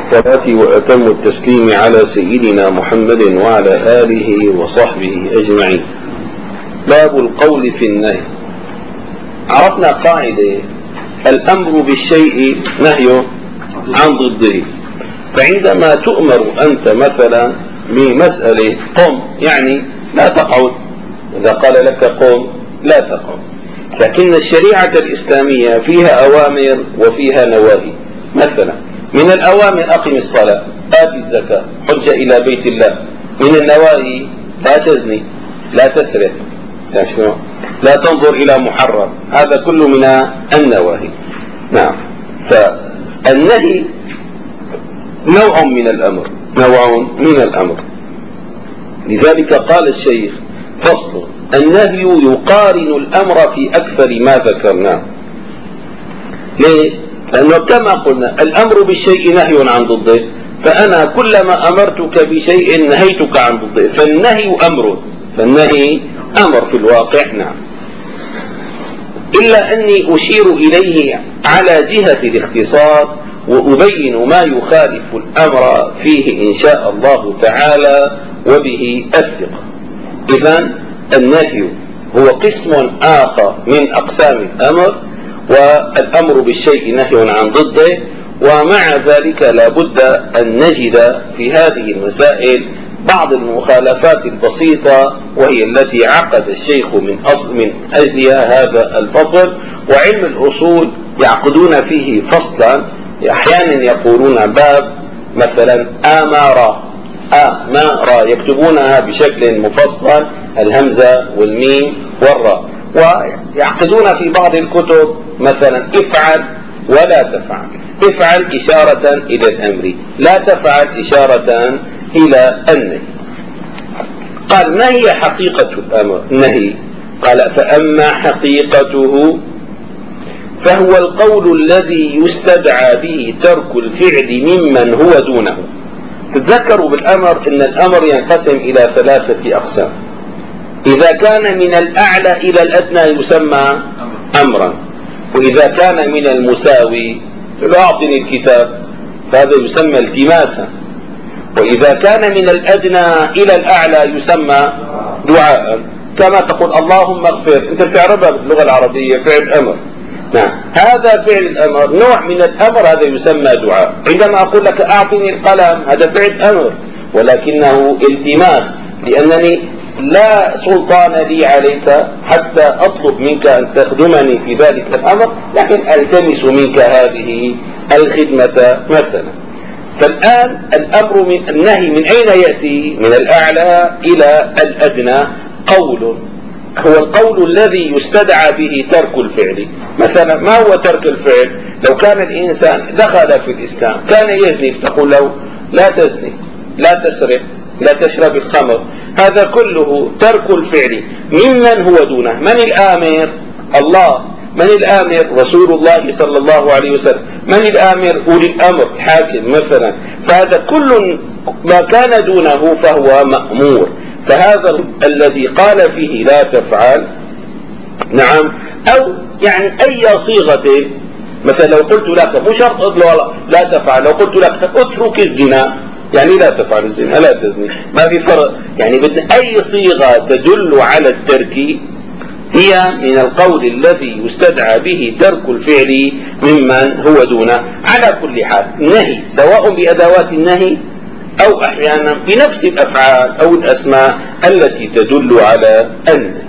الصلاة وأتم التسليم على سيدنا محمد وعلى آله وصحبه أجمعين. باب القول في النهي. عرفنا قاعدة: الأمر بالشيء نهي عن ضده. فعندما تؤمر أنت مثلا بمسألة قم، يعني لا تقعد، إذا قال لك قم لا تقعد. لكن الشريعة الإسلامية فيها أوامر وفيها نواهي. مثلا من الأوامر أقم الصلاة، آت الزكاة، حج إلى بيت الله. من النواهي لا تزني، لا تسرق، لا تنظر إلى محرم. هذا كله من النواهي. نعم. فالنهي نوع من الأمر، نوع من الأمر. لذلك قال الشيخ: فصل: النهي يقارن الأمر في أكثر ما ذكرناه. ليش؟ لأنه كما قلنا الأمر بالشيء نهي عن ضده، فأنا كلما أمرتك بشيء نهيتك عن ضده، فالنهي أمر، فالنهي أمر في الواقع. نعم. إلا أني أشير إليه على جهة الاختصار، وأبين ما يخالف الأمر فيه إن شاء الله تعالى وبه الثقة. إذن النهي هو قسم آخر من أقسام الأمر، والأمر بالشيء نهي عن ضده. ومع ذلك لا بد أن نجد في هذه المسائل بعض المخالفات البسيطة، وهي التي عقد الشيخ من أجلها هذا الفصل. وعلم الأصول يعقدون فيه فصلا، أحيانا يقولون باب مثلا آمر، يكتبونها بشكل مفصل، الهمزة والميم والراء. ويعقدون في بعض الكتب مثلا افعل ولا تفعل، افعل إشارة إلى الأمر، لا تفعل إشارة إلى النهي. قال: ما هي حقيقة الأمر النهي؟ قال: فأما حقيقته فهو القول الذي يستدعى به ترك الفعل ممن هو دونه. تتذكروا بالأمر أن الأمر ينقسم إلى 3 أقسام. إذا كان من الأعلى إلى الأدنى يسمى أمرا، وإذا كان من المساوي أعطني الكتاب فهذا يسمى التماسا، وإذا كان من الأدنى إلى الأعلى يسمى دعاء. كما تقول اللهم اغفر، أنت بتعرفها باللغة العربية فعل أمر. نعم، هذا فعل الأمر نوع من الأمر، هذا يسمى دعاء. عندما أقول لك أعطني القلم، هذا فعل أمر ولكنه التماس، لأنني لا سلطان لي عليك حتى أطلب منك أن تخدمني في ذلك الأمر، لكن ألتمس منك هذه الخدمة مثلا. فالآن الأمر من النهي من أين يأتي؟ من الأعلى إلى الأدنى. قول هو القول الذي يستدعى به ترك الفعل. مثلا ما هو ترك الفعل؟ لو كان الإنسان دخل في الإسلام كان يزني، فتقول له لا تزني، لا تسرق، لا تشرب الخمر. هذا كله ترك الفعل ممن هو دونه. من الآمر؟ الله. من الآمر؟ رسول الله صلى الله عليه وسلم. من الآمر؟ أولي الأمر، حاكم مثلا. فهذا كل ما كان دونه فهو مأمور. فهذا الذي قال فيه لا تفعل، نعم، أو يعني أي صيغة. مثلا لو قلت لك مو شرط لا تفعل، لو قلت لك اترك الزنا، يعني لا تفعل الزنا، لا تزني، ما في فرق. يعني بدنا أي صيغة تدل على الترك هي من القول الذي يستدعى به ترك الفعل ممن هو دونه. على كل حال النهي سواء بأدوات النهي أو أحيانا بنفس الأفعال أو الأسماء التي تدل على النهي.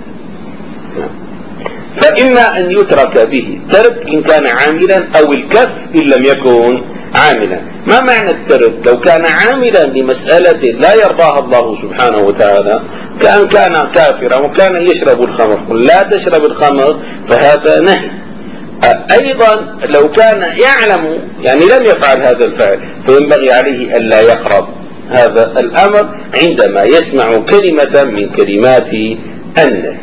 فإما أن يترك به ترك إن كان عاملا، أو الكف إن لم يكن عاملا. ما معنى الترك؟ لو كان عاملا لمسألة لا يرضاها الله سبحانه وتعالى، كأن كان كافرا وكان يشرب الخمر، لا تشرب الخمر، فهذا نهي. أيضا لو كان يعلم يعني لم يفعل هذا الفعل، فينبغي عليه ألا يقرب هذا الأمر عندما يسمع كلمة من كلمات النهي.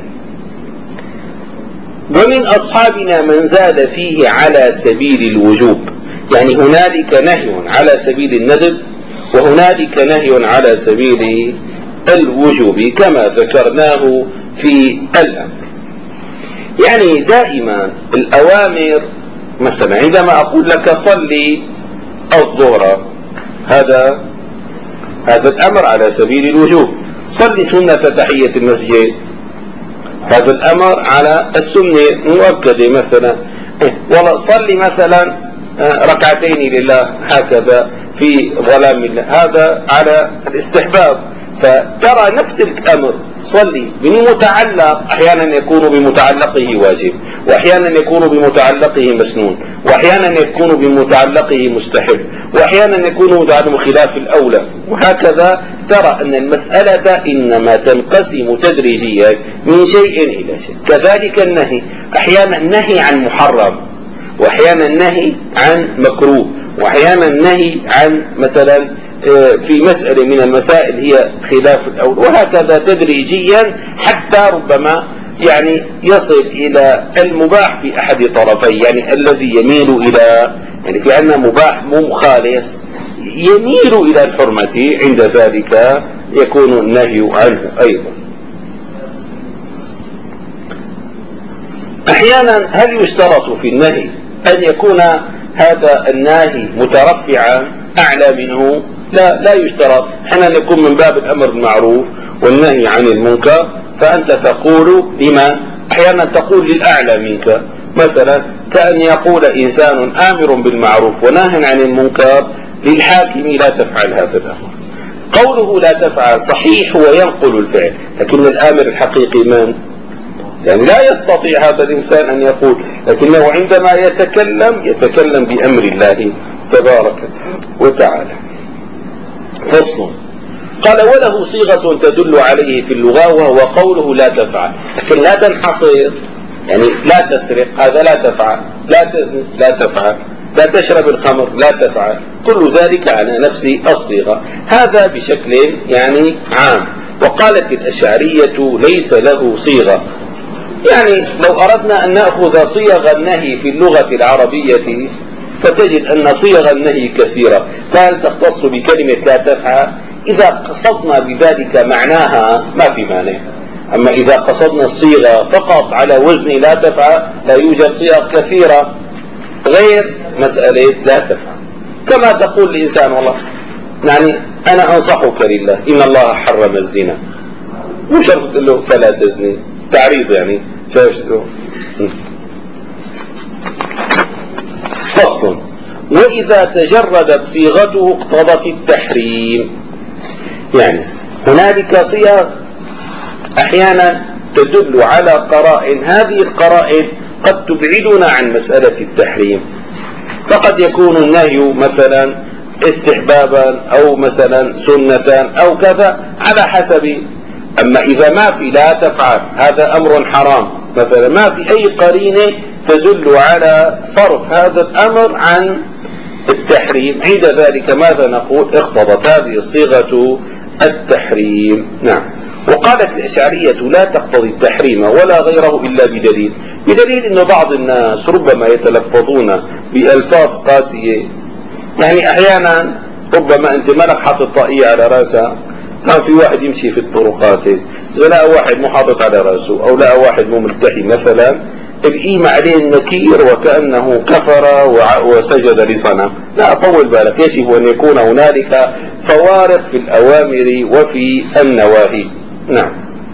ومن أصحابنا من زاد فيه على سبيل الوجوب، يعني هنالك نهي على سبيل الندب، وهنالك نهي على سبيل الوجوب كما ذكرناه في الأمر. يعني دائما الأوامر، مثلا عندما أقول لك صلي الظهر، هذا الأمر على سبيل الوجوب. صلي سنة تحية المسجد، هذا الأمر على السنة مؤكدة مثلا. ولا صلي مثلا ركعتين لله هكذا في ظلام الله، هذا على الاستحباب. فترى نفس الأمر صلي بمتعلق، أحيانا يكون بمتعلقه واجب، وأحيانا يكون بمتعلقه مسنون، وأحيانا يكون بمتعلقه مستحب، وأحيانا يكون متعلق خلاف الأولى، وهكذا. ترى أن المسألة إنما تنقسم تدريجيا من شيء إلى شيء. كذلك النهي، أحيانا النهي عن محرم، وأحيانا النهي عن مكروه، وأحيانا النهي عن مثلا في مسألة من المسائل هي خلاف الأول، وهكذا تدريجيا حتى ربما يعني يصل إلى المباح في أحد طرفي، يعني الذي يميل إلى، يعني في عندنا مباح مو خالص يميل إلى الحرمة، عند ذلك يكون النهي عنه أيضا. أحيانا هل يشترط في النهي أن يكون هذا الناهي مترفعا أعلى منه؟ لا يشترط. حين يكون من باب الأمر بالمعروف والنهي عن المنكر، فأنت تقول لمن؟ أحيانا تقول للأعلى منك، مثلا كأن يقول إنسان آمر بالمعروف وناهي عن المنكر للحاكم لا تفعل هذا الأمر. قوله لا تفعل صحيح هو ينقل الفعل، لكن الآمر الحقيقي من؟ يعني لا يستطيع هذا الإنسان أن يقول، لكنه عندما يتكلم بأمر الله تبارك وتعالى. فصل. قال وله صيغة تدل عليه في اللغة، وهو قوله لا تفعل، لكن لا تنحصر، يعني لا تسرق، هذا لا تفعل، لا تزني لا تفعل، لا تشرب الخمر لا تفعل، كل ذلك على نفس الصيغة، هذا بشكل يعني عام. وقالت الأشعرية ليس له صيغة. يعني لو أردنا أن نأخذ صيغ النهي في اللغة العربية فتجد أن صيغ النهي كثيرة، فهل تختص بكلمة لا تفعل؟ إذا قصدنا بذلك معناها ما في مانع، أما إذا قصدنا الصيغة فقط على وزن لا تفعل لا يوجد صيغ كثيرة غير مسألة لا تفعل. كما تقول لإنسان والله يعني أنا أنصحك لله إن الله حرم الزنا، مش شرط تقول له فلا تزني، تعريض يعني. فصل. وإذا تجردت صيغته اقتضت التحريم. يعني هنالك صيغ أحيانا تدل على قرائن، هذه القرائن قد تبعدنا عن مسألة التحريم، فقد يكون النهي مثلا استحبابا أو مثلا سنة أو كذا على حسب. أما إذا ما في لا تفعل هذا أمر حرام مثلا، ما في أي قرينة تدل على صرف هذا الأمر عن التحريم، عند ذلك ماذا نقول؟ اقتضت هذه الصيغة التحريم. نعم. وقالت الأشعرية لا تقتضي التحريم ولا غيره إلا بدليل أن بعض الناس ربما يتلفظون بألفاظ قاسية. يعني أحيانا ربما أنت مالك حاطط طاقية على رأسها، كان في واحد يمشي في الطرقات إذا لقى واحد مو حاطط على رأسه أو لقى واحد مو ملتحي مثلا، القيمة عليه النكير وكأنه كفر وسجد لصنم. لا، طول بالك، يجب أن يكون هنالك فوارق في الأوامر وفي النواهي. نعم.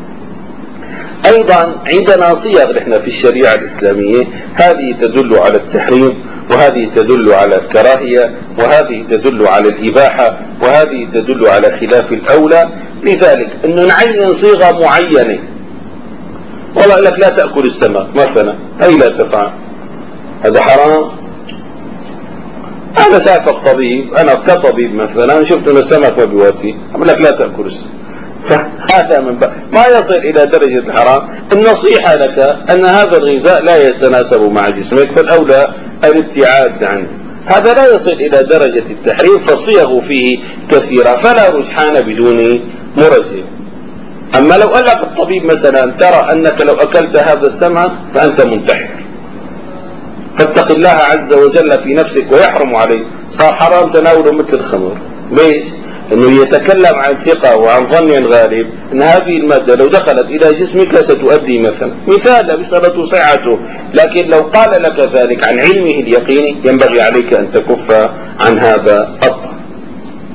أيضا عندنا صيغ نحن في الشريعة الإسلامية، هذه تدل على التحريم، وهذه تدل على الكراهية، وهذه تدل على الإباحة، وهذه تدل على خلاف الأولى. لذلك أنه نعين صيغة معينة، والله لك لا تأكل السمك مثلا، أي لا تفعل، هذا حرام. أنا شايفك طبيب، أنا كطبيب مثلا شفت أن السمك ما بيواتي، أقول لك لا تأكل السمك، فهذا من ما يصل إلى درجة الحرام. النصيحة لك أن هذا الغذاء لا يتناسب مع جسمك، فالأولى الابتعاد عنه. هذا لا يصل إلى درجة التحريم، فالصيغ فيه كثيرة، فلا رجحان بدون مرجح. أما لو قال لك الطبيب مثلا ترى أنك لو أكلت هذا السمك فأنت منتحر، فاتق الله عز وجل في نفسك ويحرم عليك، صار حرام تناوله مثل الخمر. ليش؟ انه يتكلم عن ثقة وعن ظن غالب ان هذه المادة لو دخلت الى جسمك ستؤدي مثال بشرة صحته، لكن لو قال لك ذلك عن علمه اليقيني ينبغي عليك ان تكف عن هذا الطعام.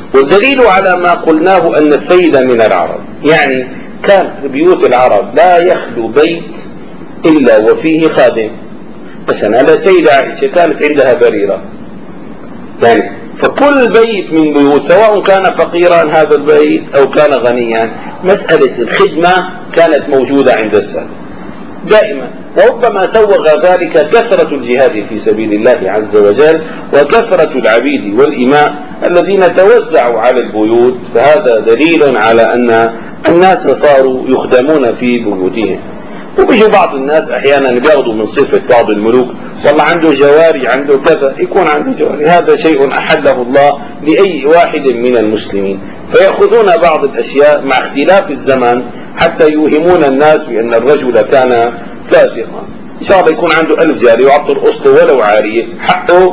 والدليل على ما قلناه أن السيد من العرب، يعني كان في بيوت العرب لا يخلو بيت إلا وفيه خادم. مثلا على السيدة عائشة كانت عندها بريرة، يعني فكل بيت من بيوت سواء كان فقيرا هذا البيت أو كان غنيا، مسألة الخدمة كانت موجودة عند السادة دائما. وربما سوغ ذلك كثرة الجهاد في سبيل الله عز وجل وكثرة العبيد والإماء الذين توزعوا على البيوت، فهذا دليل على أن الناس صاروا يخدمون في بيوتهم. وبيجي بعض الناس أحيانا بياخذوا من صفة بعض الملوك، والله عنده جواري عنده كذا، يكون عنده جواري، هذا شيء أحله الله لأي واحد من المسلمين، فيأخذون بعض الأشياء مع اختلاف الزمن حتى يوهمون الناس بأن الرجل كان فاسقا. إن شاء الله يكون عنده 1000 جارية وعطر أسطو ولو عارية، حقه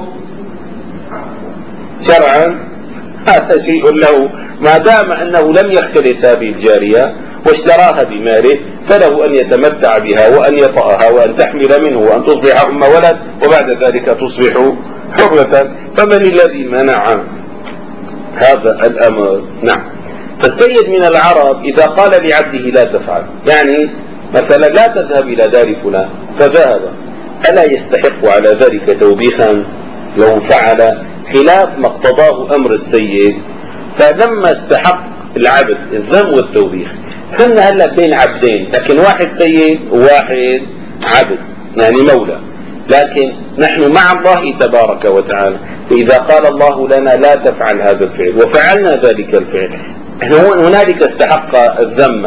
شرعا هذا شيء له، ما دام أنه لم يختلس هذه الجارية واشتراها بماله فله أن يتمتع بها وأن يطأها وأن تحمل منه وأن تصبح أم ولد وبعد ذلك تصبح حرة. فمن الذي منع هذا الأمر؟ نعم. فالسيد من العرب إذا قال لعبده لا تفعل، يعني مثلا لا تذهب إلى دار فلان فذهب، ألا يستحق على ذلك توبيخا لو فعل خلاف ما اقتضاه أمر السيد؟ فلما استحق العبد الذم والتوبيخ، كنا هلا بين عبدين، لكن واحد سيد وواحد عبد يعني مولى، لكن نحن مع الله تبارك وتعالى. فإذا قال الله لنا لا تفعل هذا الفعل وفعلنا ذلك الفعل، هنالك استحق الذم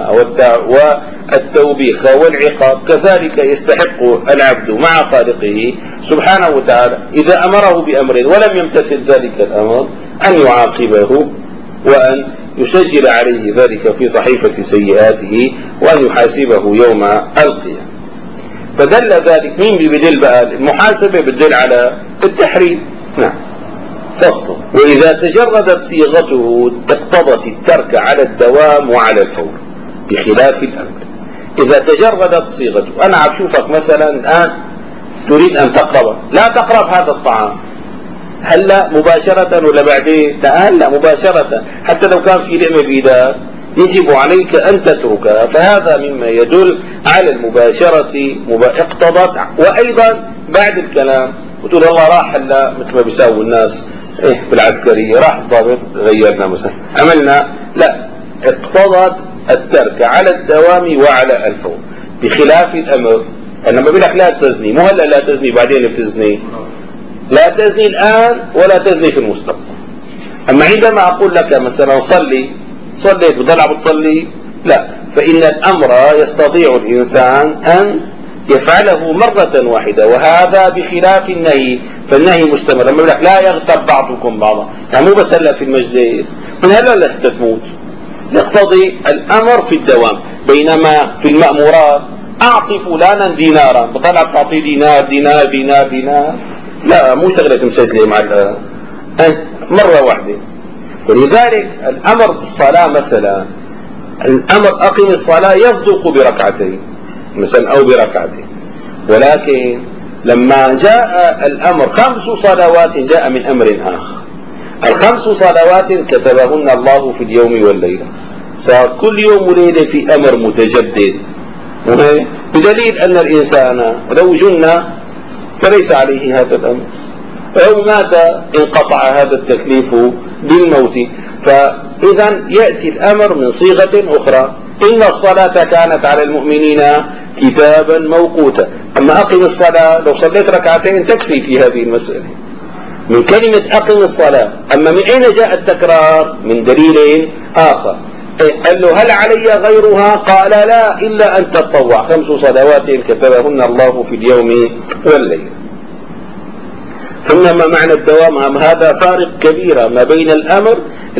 والتوبيخ والعقاب، كذلك يستحق العبد مع خالقه سبحانه وتعالى إذا أمره بأمر ولم يمتثل ذلك الأمر أن يعاقبه وأن يسجل عليه ذلك في صحيفة سيئاته وأن يحاسبه يوم القيامة. فدل ذلك مين بدل بقى؟ المحاسبة بدل على التحريم. نعم. فصل. وإذا تجردت صيغته اقتضت الترك على الدوام وعلى الفور بخلاف الأمر. إذا تجردت صيغته، أنا عم شوفك مثلا الآن تريد أن تقرب، لا تقرب هذا الطعام، هلا مباشرة ولا بعدين؟ لا هلا مباشرة، حتى لو كان في لقمة بإيدك يجب عليك أن تتركها. فهذا مما يدل على المباشرة اقتضت. وأيضا بعد الكلام وتقول الله راح هلا مثل ما بيساووا الناس في العسكرية، راح الضابط غيرنا مثلا عملنا، لا، اقتضت الترك على الدوام وعلى الفور بخلاف الأمر. أنا ما بقولك لا تزني، مو هلا لا تزني بعدين بتزني، لا تزني الآن ولا تزني في المستقبل. أما عندما أقول لك مثلا صلي، صليت بضل عم بتصلي، لا، فإن الأمر يستطيع الإنسان أن يفعله مرة واحدة، وهذا بخلاف النهي، فالنهي مستمر. لما يقول لك لا يغتب بعضكم بعضا، يعني مو بس هلا في المجلس، من هلا لحتى تموت، يقتضي الأمر في الدوام. بينما في المأمورات أعطي فلانا دينارا، بضل عم تعطيه دينار دينار دينار دينار، لا، مو شغلة مسجلة مع مرة واحدة. ولذلك الأمر بالصلاة مثلا، الأمر أقم الصلاة يصدق بركعتين مثلا أو بركعتين، ولكن لما جاء الأمر 5 صلوات جاء من أمر آخر. 5 صلوات كتبهن الله في اليوم والليلة، صار كل يوم وليلة في أمر متجدد، بدليل أن الإنسان لو جن فليس عليه هذا الأمر، أو مات انقطع هذا التكليف بالموت. فإذا يأتي الأمر من صيغة أخرى، إن الصلاة كانت على المؤمنين كتابا موقوتا. أما أقم الصلاة لو صليت ركعتين تكفي في هذه المسألة من كلمة أقم الصلاة. أما من أين جاء التكرار؟ من دليل آخر. قال له هل علي غيرها؟ قال لا، إلا أن تطوع 5 صلوات كتبهن الله في اليوم والليل. ثم معنى الدوام هذا فارق كبير ما بين الأمر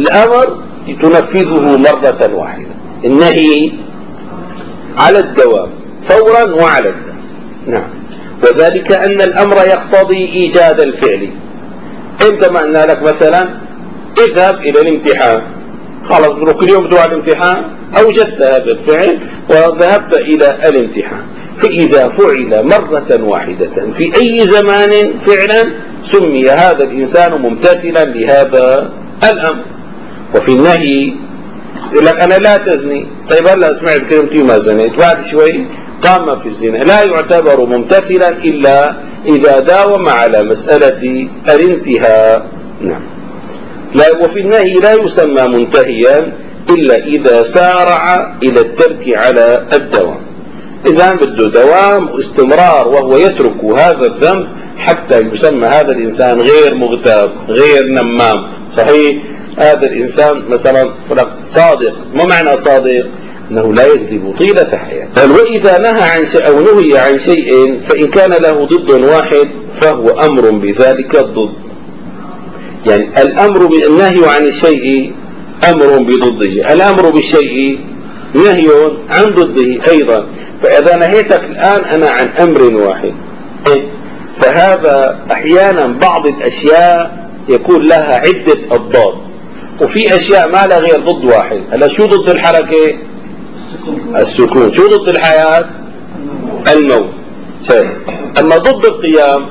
تنفذه مرة واحدة، النهي على الدوام فورا وعلى الدوام. نعم. وذلك أن الأمر يقتضي إيجاد الفعل. أنت ما قلنا لك مثلا اذهب إلى الامتحان، خلاص كل يوم تروح الامتحان، أوجدت هذا الفعل وذهبت إلى الامتحان. فإذا فعل مرة واحدة في أي زمان فعلا سمي هذا الإنسان ممتثلا لهذا الأمر. وفي النهي يقول لك أنا لا تزني، طيب هلا سمعت كلمتي ما زنيت، بعد شوي قام في الزنا، لا يعتبر ممتثلا إلا إذا داوم على مسألة الانتهاء. نعم. لا، وفي النهي لا يسمى منتهيا إلا إذا سارع إلى الترك على الدوام. إذا بده دوام واستمرار وهو يترك هذا الذنب حتى يسمى هذا الإنسان غير مغتاب غير نمام. صحيح هذا الإنسان مثلا صادق. ما معنى صادق؟ أنه لا يكذب طيلة حياته. قال وإذا نهى عن شيء أو نهي عن شيء فإن كان له ضد واحد فهو أمر بذلك الضد. يعني الأمر بالنهي عن الشيء أمر بضده، الأمر بالشيء نهي عن ضده أيضا. فإذا نهيتك الآن أنا عن أمر واحد، فهذا أحيانا بعض الأشياء يكون لها عدة أضداد، وفي أشياء ما لها غير ضد واحد. هلا شو ضد الحركة؟ السكون. شو ضد الحياة؟ الموت. أما ضد القيام،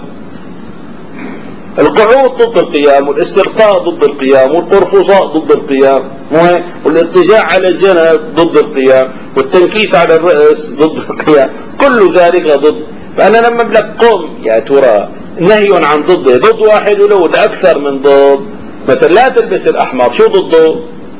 القعود ضد القيام، والاسترخاء ضد القيام، والقرفصاء ضد القيام، والاضطجاع على الجنب ضد القيام، والتنكيس على الرأس ضد القيام، كل ذلك ضد. فأنا لما بقول لك قم يا ترى نهي عن ضده، ضد واحد ولو أكثر من ضد. مثلا لا تلبس الأحمر، شو ضده؟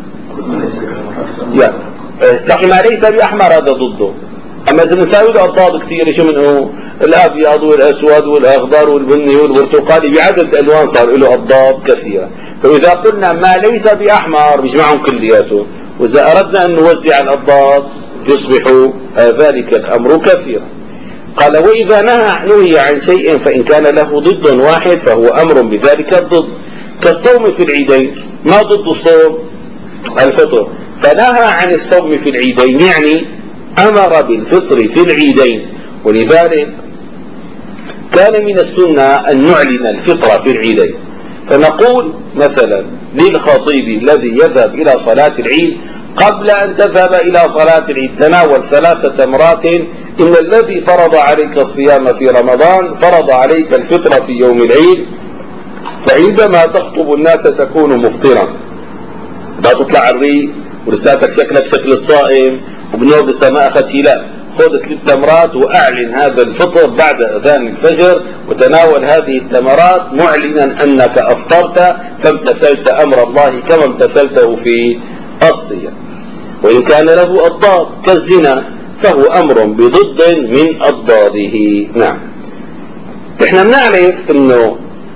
يعني صحيح ما ليس بأحمر هذا ضده. أما إذا بنساوي له أضداد كثيرة، شو منه؟ الأبيض والأسود والأخضر والبني والبرتقالي، بعدد ألوان صار له أضداد كثيرة. فإذا قلنا ما ليس بأحمر بيجمعهم كلياته، وإذا أردنا أن نوزع الأضداد يصبح ذلك الأمر كثيرا. قال وإذا نهي عن شيء فإن كان له ضد واحد فهو أمر بذلك الضد، كالصوم في العيدين. ما ضد الصوم؟ الفطر. فنهى عن الصوم في العيدين يعني أمر بالفطر في العيدين. ولذلك كان من السنة أن نعلن الفطر في العيدين، فنقول مثلا للخطيب الذي يذهب إلى صلاة العيد قبل أن تذهب إلى صلاة العيد تناول 3 تمرات، إن الذي فرض عليك الصيام في رمضان فرض عليك الفطر في يوم العيد، فعندما تخطب الناس تكون مفطرا. لا تطلع الريق ولساتك شكلك شكل الصائم وبنوم لسه ما أخذ شيء، لا، خذ 3 تمرات وأعلن هذا الفطر بعد أذان الفجر، وتناول هذه التمرات معلنا أنك أفطرت فامتثلت أمر الله كما امتثلته في الصيام. وإن كان له أضداد كالزنا فهو أمر بضد من أضداده. نعم. احنا بنعرف انه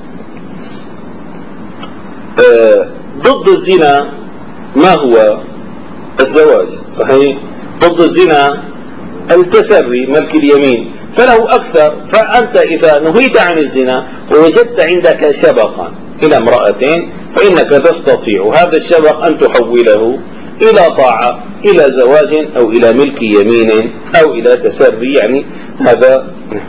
ضد الزنا ما هو؟ الزواج. صحيح. ضد الزنا التسري، ملك اليمين، فله أكثر. فأنت إذا نهيت عن الزنا ووجدت عندك شبقا إلى امرأة فإنك تستطيع هذا الشبق أن تحوله إلى طاعة، إلى زواج، أو إلى ملك يمين، أو إلى تسري. يعني هذا.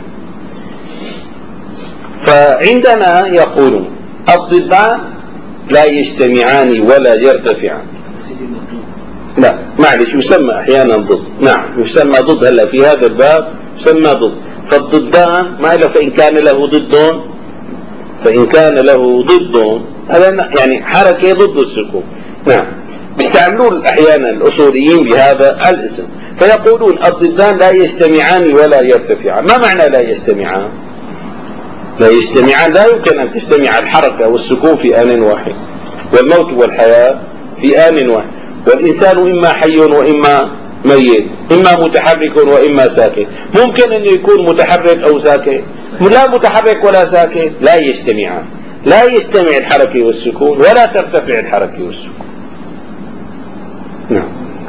فعندنا يقولون الضدان لا يجتمعان ولا يرتفعان. لا معلش، يسمى أحيانا ضد. نعم يسمى ضد. هلا في هذا الباب يسمى ضد. فالضدان ما له فإن كان له ضد، فإن كان له ضد هذا يعني حركة ضد السكون. نعم. يستعملون أحيانا الأصوليين بهذا الاسم، فيقولون الضدان لا يجتمعان ولا يرتفعان. ما معنى لا يجتمعان؟ لا يجتمعان، لا يمكن أن تجتمع الحركة والسكون في آن واحد، والموت والحياة في آن واحد، والإنسان إما حي وإما ميت، إما متحرك وإما ساكن. ممكن أن يكون متحرك أو ساكن، لا متحرك ولا ساكن، لا يجتمعان. لا يجتمع الحركة والسكون ولا ترتفع الحركة والسكون. نعم.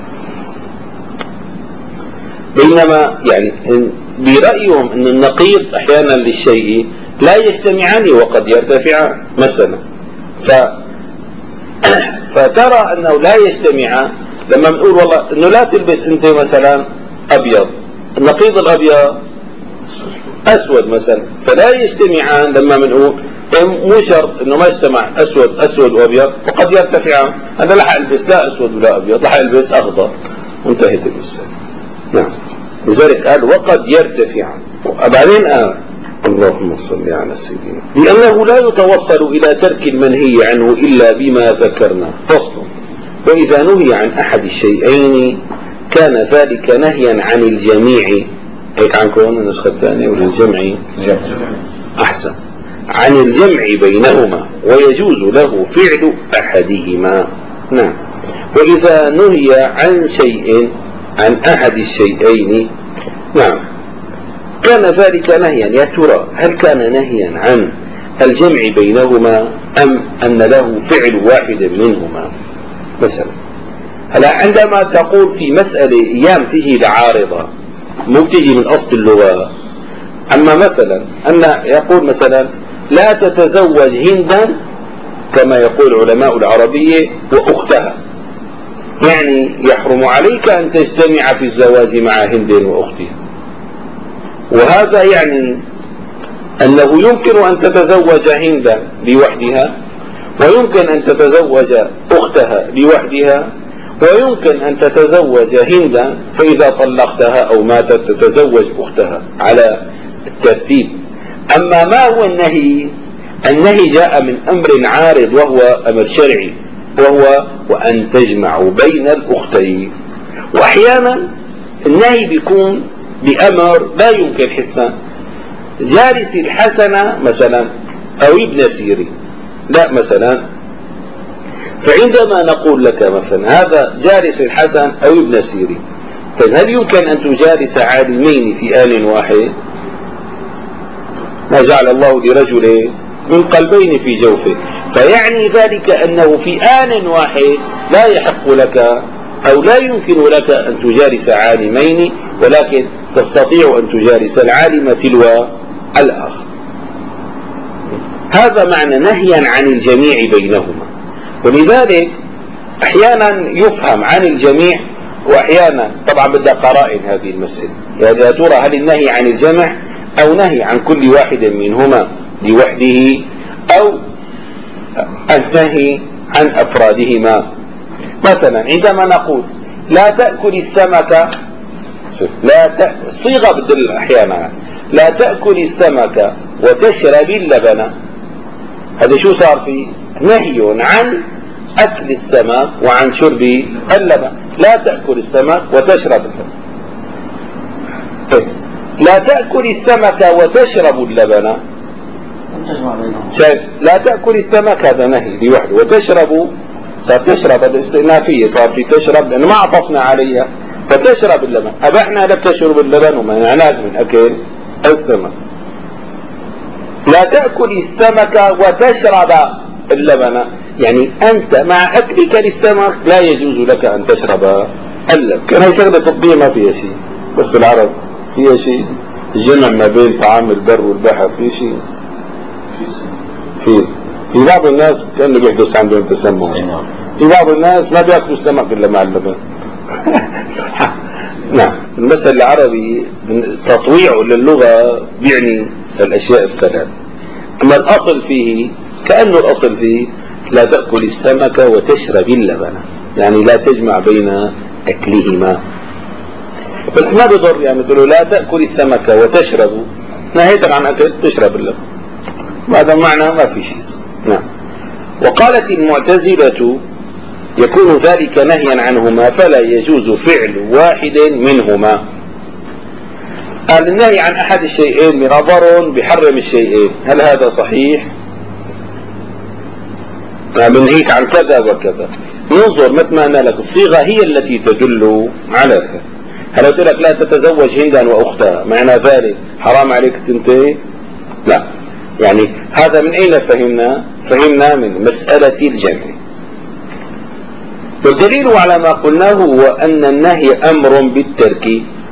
بينما يعني برأيهم أن النقيض أحيانا للشيء لا يجتمعان وقد يرتفعان مثلا. فترى أنه لا يجتمعان لما نقول والله أنه لا تلبس أنت مثلا أبيض، النقيض الأبيض أسود مثلا، فلا يجتمعان. لما بنقول مو شرط انه ما يجتمع اسود وابيض، وقد يرتفعان. انا لا حالبس لا اسود ولا ابيض، لا حالبس اخضر، وانتهت المسألة. نعم. لذلك قال وقد يرتفعان. بعدين اللهم صل على سيدنا، لأنه لا يتوصل إلى ترك المنهي عنه إلا بما ذكرنا. فصل. وإذا نهي عن أحد الشيئين كان ذلك نهيا عن الجميع. هيك عندكم النسخة الثانية ولا الجمع؟ أحسن. عن الجمع بينهما ويجوز له فعل أحدهما. نعم. وإذا نهي عن شيء عن أحد الشيئين نعم كان ذلك نهيا. يا ترى هل كان نهيا عن الجمع بينهما أم أن له فعل واحد منهما؟ مثلا هلا عندما تقول في مسألة أيام تجي لعارضة مو بتجي من أصل اللغة. أما مثلا أن يقول مثلا لا تتزوج هندا كما يقول علماء العربية وأختها، يعني يحرم عليك أن تجتمع في الزواج مع هند وأختها. وهذا يعني أنه يمكن أن تتزوج هندا لوحدها، ويمكن أن تتزوج أختها لوحدها، ويمكن أن تتزوج هندا فإذا طلقتها أو ماتت تتزوج أختها على الترتيب. أما ما هو النهي؟ النهي جاء من أمر عارض وهو أمر شرعي، وهو وأن تجمعوا بين الأختين. وأحيانا النهي بيكون بأمر لا يمكن حسا، جالس الحسن مثلا أو ابن سيرين، لا مثلا. فعندما نقول لك مثلا هذا جالس الحسن أو ابن سيرين، هل يمكن أن تجالس عالمين في آن واحد؟ ما جعل الله لرجل من قلبين في جوفه. فيعني ذلك أنه في آن واحد لا يحق لك أو لا يمكن لك أن تجالس عالمين، ولكن تستطيع أن تجالس العالم تلو الآخر. هذا معنى نهيا عن الجميع بينهما. ولذلك أحيانا يفهم عن الجميع، وأحيانا طبعا بدها قرائن هذه المسألة. يعني يا ترى هل النهي عن الجمع أو نهي عن كل واحد منهما لوحده، أو النهي عن أفرادهما. مثلا عندما نقول لا تأكل السمك، صيغة بدل أحيانا لا تأكل السمك وتشرب اللبن، هذا شو صار فيه؟ نهي عن أكل السمك وعن شرب اللبن. لا تأكل السمك وتشرب اللبن. لا تأكل السمك وتشرب اللبن، لا تأكل السمك هذا نهي لوحده، وتشرب صار تشرب الاستئنافية، صار في تشرب لأنه ما عطفنا عليها، فتشرب اللبن. أبحنا لك تشرب اللبن ومنعناك من أكل السمك. لا تأكل السمك وتشرب اللبن، يعني أنت مع أكلك للسمك لا يجوز لك أن تشرب اللبن. كان هي شغلة تطبيع ما فيها شيء، بس العرب فيها شيء، الجمع ما بين طعام البر والبحر في شيء. في بعض الناس كأنه بيحدث عندهم تسمم، في بعض الناس ما بيأكلوا السمك إلا مع اللبن. نعم. المثل العربي تطويعه للغة بيعني الأشياء الثلاث. أما الأصل فيه كأنه الأصل فيه لا تأكل السمك وتشرب اللبن، يعني لا تجمع بين أكلهما. بس ما بضر يعني تقول لا تأكل السمك وتشرب، نهيت عن أكل تشرب اللبن، هذا معنى ما في شيء. نعم. وقالت المعتزلة يكون ذلك نهيا عنهما فلا يجوز فعل واحد منهما. قال النهي عن أحد الشيئين نظر بحرم الشيئين، هل هذا صحيح؟ منهيك عن كذا وكذا، ننظر مثل ما قلنا لك الصيغة هي التي تدل على ذلك. هل قلت لك لا تتزوج هندا وأختها، معنى ذلك حرام عليك تنتهي؟ لا. يعني هذا من أين فهمنا؟ فهمنا من مسألة الجمع. والدليل على ما قلناه هو أن النهي أمر بالترك،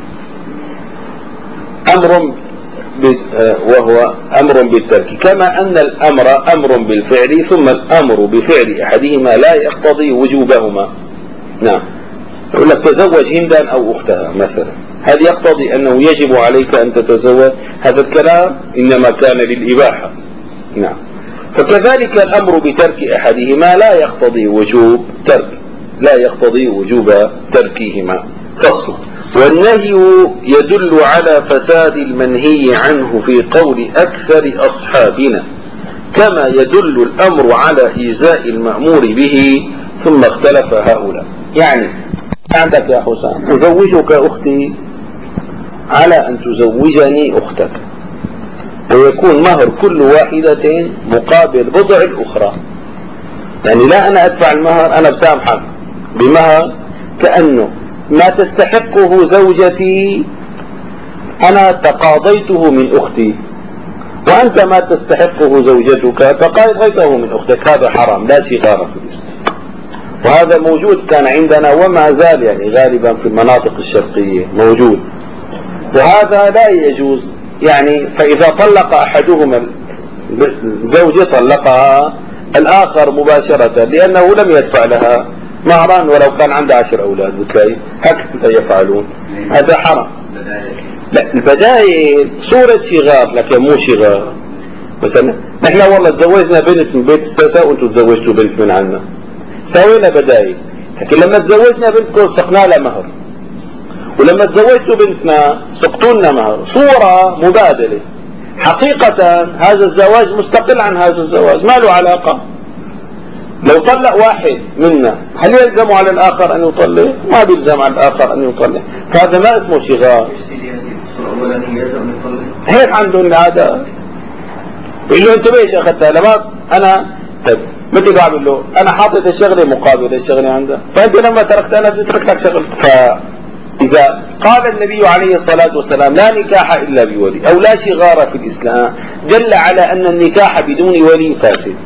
وهو أمر بالترك، كما أن الأمر أمر بالفعل، ثم الأمر بفعل أحدهما لا يقتضي وجوبهما. نعم. يقول لك تزوج هندا أو أختها مثلا، هل يقتضي أنه يجب عليك أن تتزوج؟ هذا الكلام إنما كان للإباحة. نعم. فكذلك الأمر بترك أحدهما لا يقتضي وجوب تركهما. فصل. والنهي يدل على فساد المنهي عنه في قول أكثر أصحابنا، كما يدل الأمر على إيذاء المأمور به ثم اختلف هؤلاء. يعني عندك يا حسام أزوجك أختي على أن تزوجني أختك، ويكون مهر كل واحدة مقابل بضع الأخرى. يعني لا أنا أدفع المهر، أنا بسامحك بمهر كأنه ما تستحقه زوجتي أنا تقاضيته من أختي، وأنت ما تستحقه زوجتك تقاضيته من أختك. هذا حرام، لا صغار في الإسلام. وهذا موجود كان عندنا وما زال يعني غالبا في المناطق الشرقية موجود، وهذا لا يجوز. يعني فإذا طلق أحدهما زوجة طلقها الآخر مباشرة لأنه لم يدفع لها مهرا ولو كان عنده 10 أولاد. بكي هكذا يفعلون، هذا حرام. لا، البدائل صورة صغار لكن مو صغار. مثلا نحن والله تزوجنا بنت من بيت الساسة وانتم تزوجتوا بنت من عنا، سوينا بدائل. لكن لما تزوجنا بنتكم سقنا لها مهر، ولما تزوجتوا بنتنا سقطوا لنا مهر. صورة مبادلة. حقيقة هذا الزواج مستقل عن هذا الزواج، ما له علاقة. لو طلق واحد منا هل يلزم على الآخر أن يطلق؟ ما بيلزم على الآخر أن يطلق. هذا ما اسمه شغار. هيك عندهم العادة. يقول له انت ليش اخذتها؟ لما انا طيب مثل بعمل له انا حاطط الشغله مقابل الشغله عندها، فانت لما تركت انا بدي اترك لك شغل. فاذا قال النبي عليه الصلاه والسلام لا نكاح الا بولي او لا شغار في الاسلام، دل على ان النكاح بدون ولي فاسد،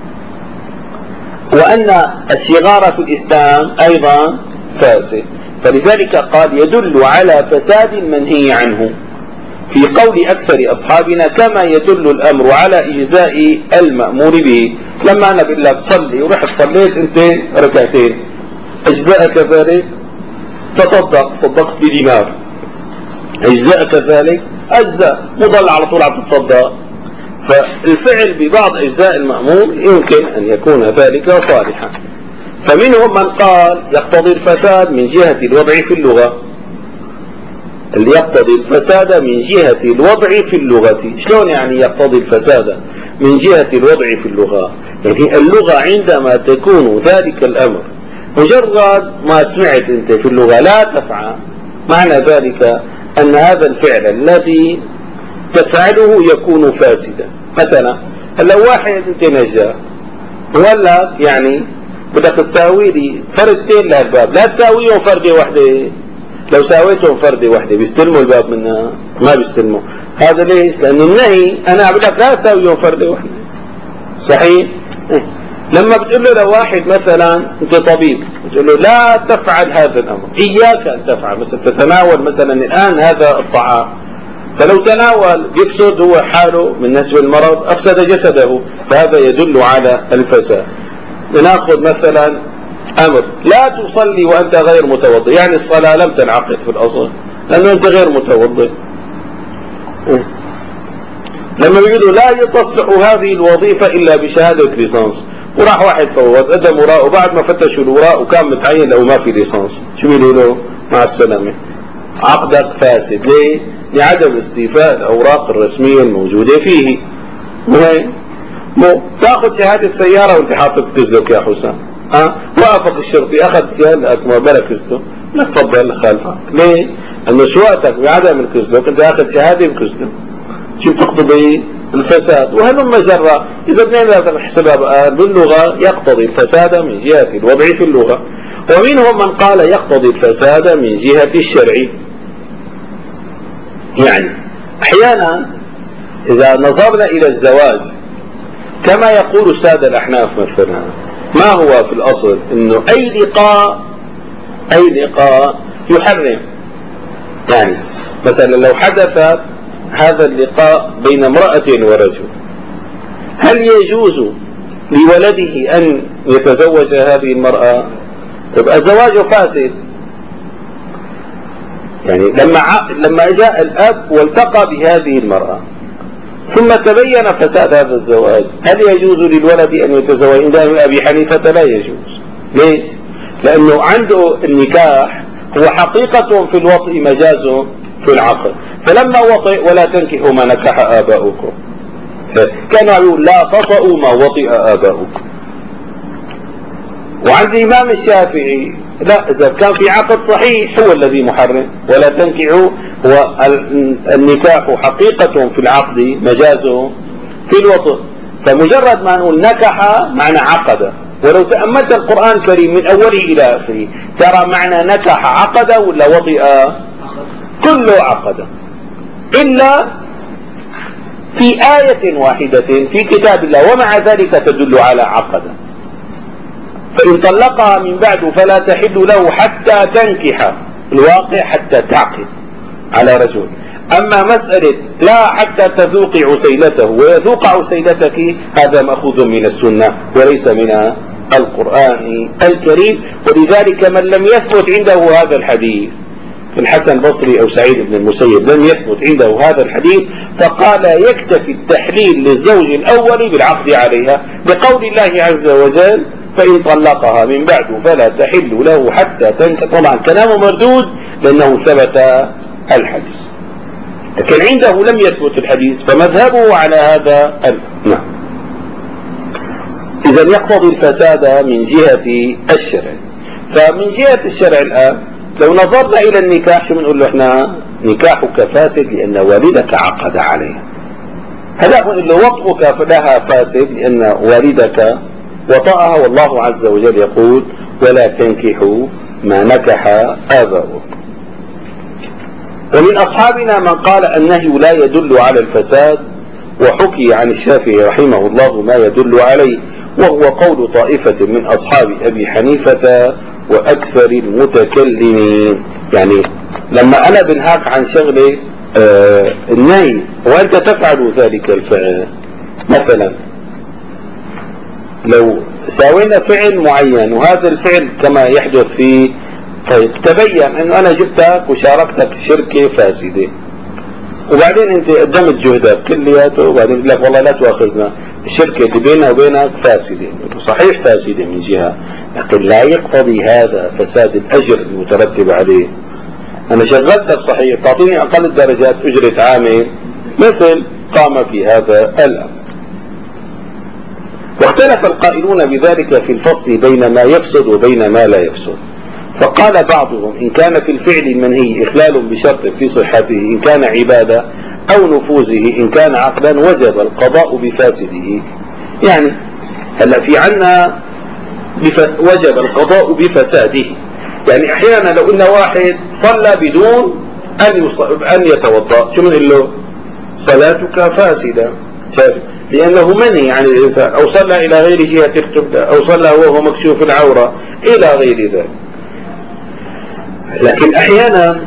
وان الشغار في الاسلام ايضا فاسد. فلذلك قال يدل على فساد المنهي عنه في قول أكثر أصحابنا، كما يدل الأمر على إجزاء المأمور به. لما أنا بقول لك صلي ورحت صليت أنت ركعتين، أجزاءك ذلك؟ تصدق، صدقت بدينار، أجزاءك ذلك؟ أجزاء. مضل على طول عم تتصدق. فالفعل ببعض أجزاء المأمور يمكن أن يكون ذلك صالحا. فمنهم من قال يقتضي الفساد من جهة الوضع في اللغة، اللي يقتضي الفساد من جهة الوضع في اللغة. شلون يعني يقتضي الفساد من جهة الوضع في اللغة؟ يعني اللغة عندما تكون ذلك الأمر مجرد ما سمعت أنت في اللغة لا تفعل، معنى ذلك أن هذا الفعل الذي تفعله يكون فاسدا. مثلا لو واحد أنت نجار ولا يعني بدك تساوي لي فردتين للباب، لا تساويهم فردة واحدة. لو ساويتهم فردة واحدة بيستلموا الباب منها؟ ما بيستلموا. هذا ليش؟ لأن النهي أنا أقول لك لا تساويهم فردة واحدة. صحيح؟ لما بتقول له لواحد مثلا أنت طبيب، بتقول له لا تفعل هذا الأمر، إياك أن تفعل. مثلا تتناول مثلا الآن هذا الطعام، فلو تناول يفسد هو حاله من نسب المرض، أفسد جسده، فهذا يدل على الفساد. لنأخذ مثلا أمر لا تصلي وأنت غير متوضئ، يعني الصلاة لم تنعقد في الأصل لأنه أنت غير متوضئ. لما يقولوا لا تصلح هذه الوظيفة إلا بشهادة ليسانس، وراح واحد فوت قدم وراء، وبعد ما فتشوا الوراء وكان متعين لو ما في ليسانس، شو بيقولوا له؟ مع السلامة، عقدك فاسد. ليه؟ لعدم استيفاء الأوراق الرسمية الموجودة فيه. مو تأخذ شهادة سيارة وانت حاطط كزلك يا حسام، وافق الشرطي اخذ سيارتك ما بلا كزلك، لا تفضل خالفك. ليه؟ انه شوقتك بعدم الكزلك انت اخذ شهادة بكزلك، شو تقتضي الفساد. وهلم جرى. اذا بدنا نحسبها بقى باللغة يقتضي الفساد من جهة الوضع في اللغة. ومنهم من قال يقتضي الفساد من جهة الشرع. يعني احيانا اذا نظرنا الى الزواج كما يقول السادة الاحناف مثلا، ما هو في الاصل انه اي لقاء يحرم. يعني مثلا لو حدث هذا اللقاء بين امرأة ورجل، هل يجوز لولده ان يتزوج هذه المرأة؟ يبقى زواجه فاسد. يعني لما جاء الاب والتقى بهذه المرأة ثم تبين فساد هذا الزواج، هل يجوز للولد ان يتزوج؟ عند ابي حنيفة لا يجوز. ليش؟ لانه عنده النكاح هو حقيقة في الوطء مجاز في العقل، فلما وطئ ولا تنكحوا ما نكح آباؤكم، كان يقول لا تطئوا ما وطئ آباؤكم. وعند الإمام الشافعي لا، إذا كان في عقد صحيح هو الذي محرم. ولا تنكحوا، هو النكاح حقيقة في العقد، مجازه في الوطء. فمجرد ما نقول نكح معنى عقد. ولو تأملت القرآن الكريم من أوله إلى آخره ترى معنى نكح عقد ولا وطئ؟ كله عقد، إلا في آية واحدة في كتاب الله ومع ذلك تدل على عقد. فإن طلقها من بعد فلا تحل له حتى تنكح، الواقع حتى تعقد على رجل. أما مسألة لا حتى تذوق عسيلته ويذوق عسيلتك، هذا مأخوذ من السنة وليس من القرآن الكريم. ولذلك من لم يثبت عنده هذا الحديث، الحسن البصري أو سعيد بن المسيب، لم يثبت عنده هذا الحديث، فقال يكتفي التحليل للزوج الأول بالعقد عليها بقول الله عز وجل فإن طلقها من بعد فلا تحل له حتى تنكح. طبعا كلامه مردود لأنه ثبت الحديث، لكن عنده لم يثبت الحديث، فمذهبه على هذا نعم. إذا يقتضي الفساد من جهة الشرع. فمن جهة الشرع الآن لو نظرنا إلى النكاح شو بنقول له احنا؟ نكاحك فاسد لأن والدك عقد عليه. هلا بنقول له وطئك لها فاسد لأن والدك وطأها، والله عز وجل يقول ولا تنكحوا ما نكح آباؤكم. ومن أصحابنا من قال النهي لا يدل على الفساد، وحكي عن الشافعي رحمه الله ما يدل عليه، وهو قول طائفة من أصحاب أبي حنيفة وأكثر المتكلمين. يعني لما أنا بنهاك عن شغلة النهي وأنت تفعل ذلك الفعل، مثلا لو ساوينا فعل معين وهذا الفعل كما يحدث فيه، طيب تبين انه انا جبتك وشاركتك شركة فاسدة، وبعدين انت قدمت جهدك كلياته، وبعدين قلت لك والله لا تواخذنا، الشركة اللي بيننا وبينك فاسدة. صحيح فاسدة من جهة، لكن لا يقتضي هذا فساد الاجر المترتب عليه. انا شغلتك صحيح، تعطيني اقل الدرجات اجرة عامل مثل قام في هذا الامر. واختلف القائلون بذلك في الفصل بين ما يفسد وبين ما لا يفسد. فقال بعضهم إن كان في الفعل المنهي إخلال بشرط في صحته إن كان عبادة، أو نفوذه إن كان عقدا، وجب القضاء بفاسده. يعني هلا في عنا وجب القضاء بفساده. يعني أحيانا لو إن واحد صلى بدون أن يتوضأ، شو بنقول له؟ صلاتك فاسدة، لأنه منهي عن الإنسان، أو صلى إلى غير جهة القبلة، أو صلى وهو مكشوف العورة إلى غير ذلك. لكن أحيانا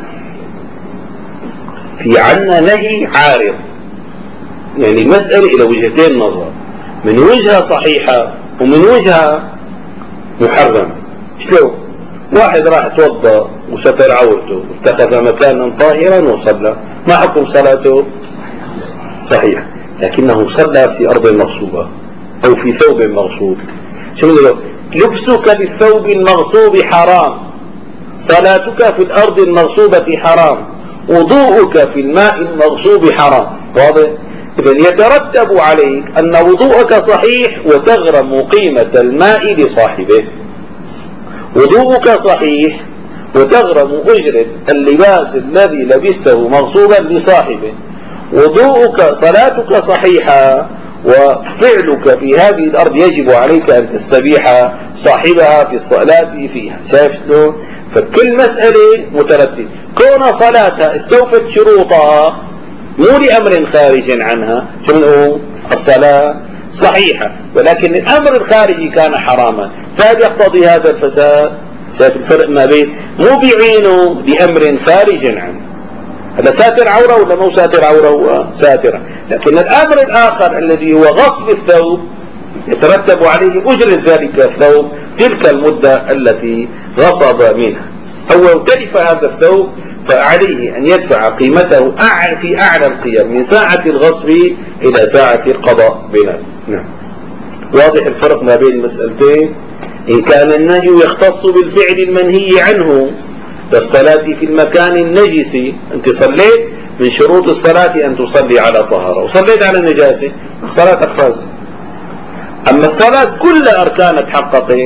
في عنا نهي عارض، يعني المسألة إلى وجهتين نظر، من وجهة صحيحة ومن وجهة محرمة. شلون؟ واحد راح توضأ وستر عورته واتخذ مكانا طاهرا وصلى، ما حكم صلاته؟ صحيح، لكنه صلى في أرض مغصوبة أو في ثوب مغصوب. شو له؟ لبسك للثوب المغصوب حرام، صلاتك في الأرض المغصوبة حرام، وضوءك في الماء المغصوب حرام. واضح؟ إذن يترتب عليك أن وضوءك صحيح وتغرم قيمة الماء لصاحبه، وضوءك صحيح وتغرم أجرة اللباس الذي لبسته مغصوبا لصاحبه، وضوءك صلاتك صحيحة وفعلك في هذه الأرض يجب عليك أن تستبيح صاحبها في الصلاة فيها. شايف له؟ فكل مسألة مترتب. كون صلاتها استوفت شروطها مو لأمر خارج عنها، شو بنقول؟ الصلاة صحيحة، ولكن الأمر الخارجي كان حراما، فهل يقتضي هذا الفساد؟ شايف الفرق ما بين مو بعينه لأمر خارج عنه. هذا ساتر عورة ولا مو ساتر عورة؟ هو ساترة. لكن الأمر الآخر الذي هو غصب الثوب يترتب عليه أجرة ذلك الثوب تلك المدة التي غصب منها. أو تلف هذا الثوب فعليه أن يدفع قيمته في أعلى القيم من ساعة الغصب إلى ساعة القضاء بناء. نعم. واضح الفرق ما بين المسألتين؟ إن كان النهي يختص بالفعل المنهي عنه كالصلاة في المكان النجس، أنت صليت من شروط الصلاة أن تصلي على طهارة وصليت على النجاسة، صلاتك فاسدة. أما الصلاة كل أركان تحققت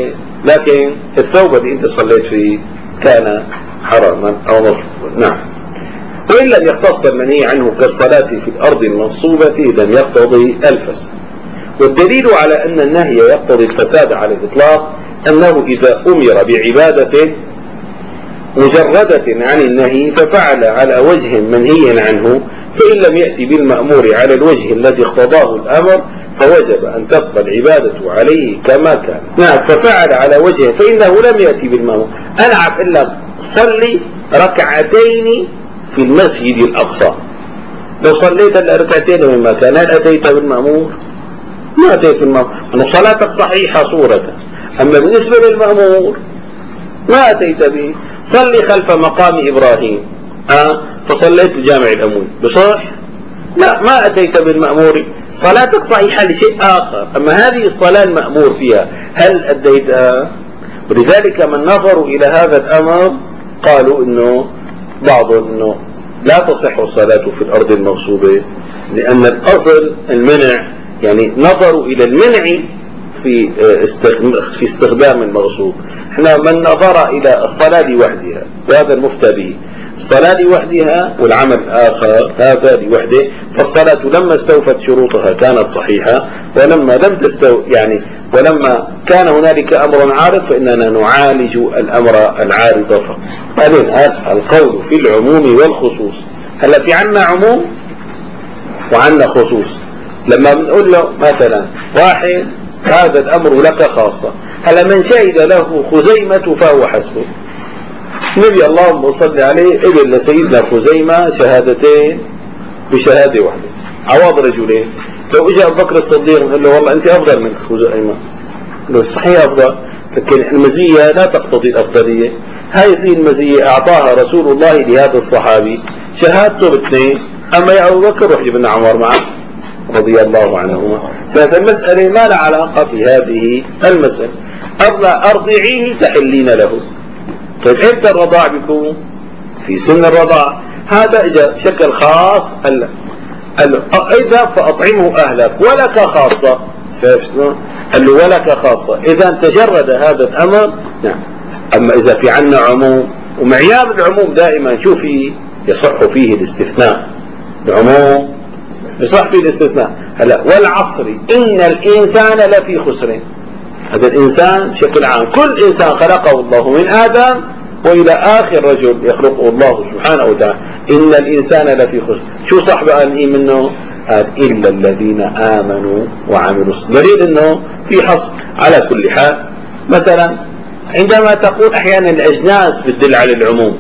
لكن الثوب اللي انت صليت فيه كان حراما او مطلوبا. نعم. وإن لم يختص المنهي عنه كالصلاة في الأرض المغصوبة لم يقتضي الفساد. والدليل على أن النهي يقتضي الفساد على الإطلاق أنه إذا أمر بعبادة مجردة عن النهي ففعل على وجه منهي عنه، فإن لم يأتي بالمأمور على الوجه الذي اقتضاه الأمر فوجب أن تبقى العبادة عليه كما كان. نعم. ففعل على وجهه فإنه لم يأتي بالمأمور. ألعب إلا صلي ركعتين في المسجد الأقصى، لو صليت الركعتين من مكان هل أتيت بالمأمور؟ ما أتيت بالمأمور، أن صلاتك صحيحة صورة، أما بالنسبة للمأمور ما أتيت به. صلي خلف مقام إبراهيم فصليت بجامع الأموي بصح؟ لا، ما أتيت بالمأمور، صلاتك صحيحة لشيء آخر، أما هذه الصلاة المأمور فيها هل أديتها؟ ولذلك من نظروا إلى هذا الأمر قالوا إنه بعضهم إنه لا تصح الصلاة في الأرض المغصوبة، لأن الأصل المنع، يعني نظروا إلى المنع في استخدام المغصوب. احنا من نظر إلى الصلاة لوحدها وهذا المفتى به، الصلاة لوحدها والعمل الآخر هذا لوحده، فالصلاة لما استوفت شروطها كانت صحيحة، ولما لم ولما كان هنالك أمر عارض فإننا نعالج الأمر العارض فقط. بعدين القول في العموم والخصوص. هلا في عنا عموم وعنا خصوص. لما بنقول له مثلا واحد هذا الأمر لك خاصة، هلا من شهد له خزيمة فهو حسبه. النبي اللهم صل عليه ابن لسيدنا خزيمة شهادتين بشهادة واحدة عوض رجلين. لو اجى ابو بكر الصديق قال له والله انت افضل من خزيمة، له صحيح افضل، لكن المزية لا تقتضي الافضلية. هذه المزية اعطاها رسول الله لهذا الصحابي شهادته باثنين، اما يا ابو بكر روح جيب لنا عمر معه رضي الله عنهما. فهذه المسألة ما لها علاقة في هذه المسألة. ارضعيه تحلين له. طيب امتى الرضاع بيكون؟ في سن الرضاع. هذا اجى بشكل خاص اذا فاطعمه اهلك ولك خاصة. شايف شلون؟ قال له ولك خاصة، اذا تجرد هذا الامر. نعم. اما اذا في عنا عموم، ومعيار العموم دائما شو فيه؟ يصح فيه الاستثناء. العموم يصح فيه الاستثناء. هلا والعصر ان الانسان لفي خسر، هذا الإنسان بشكل عام كل إنسان خلقه الله من آدم وإلى آخر رجل يخلقه الله سبحانه وتعالى. إن الإنسان لفي خسر. شو صاحب قال منه؟ قال إلا الذين آمنوا وعملوا الصالحات. دليل إنه في حصر. على كل حال مثلا عندما تقول أحيانا الأجناس بتدل على العموم.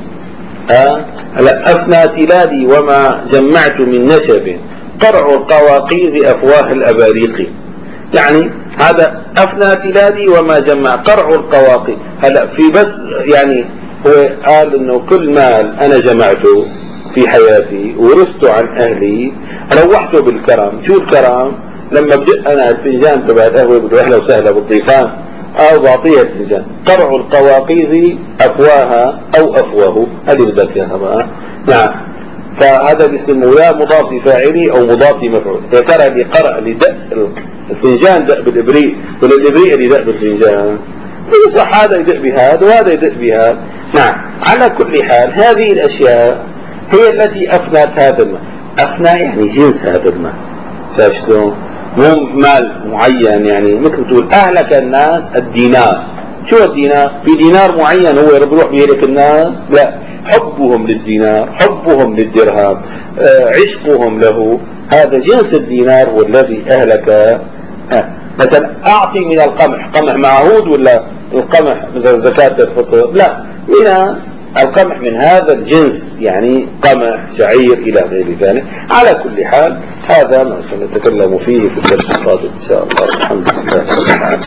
هلا أفنى تلادي وما جمعت من نشب قرع القواقيز أفواه الأباريق، يعني هذا أفنى تلادي وما جمع قرع القواقي. هلا في بس يعني هو قال انه كل مال انا جمعته في حياتي ورثته عن اهلي روحته بالكرم. شو الكرم؟ لما بدق انا الفنجان تبع القهوه بده اهلا وسهلا بالضيفان او بعطيها الفنجان. قرع القواقيز افواها او افواه، هذه بدك اياها بقى. نعم. فهذا بيسموه يا مضاف لفاعلي او مضاف لمفعول. يا ترى اللي قرأ لدق الفنجان دق بالابريق ولا الابريق اللي دق بالفنجان؟ يصح هذا يدق بهذا وهذا يدق بهذا. نعم. على كل حال هذه الاشياء هي التي افنت هذا المال. افنى يعني جنس هذا المال. شايف شلون؟ مو مال معين، يعني مثل تقول اهلك الناس الدينار. شو الدينار؟ في دينار معين هو بيروح بيهلك الناس؟ لا، حبهم للدينار، حبهم للدرهم، عشقهم له، هذا جنس الدينار هو الذي أهلك. مثلا أعطي من القمح، قمح معهود ولا القمح مثلا زكاة الفطر؟ لا، من القمح من هذا الجنس، يعني قمح شعير إلى غير ذلك. على كل حال هذا ما سنتكلم فيه في الدرس القادم إن شاء الله. الحمد لله.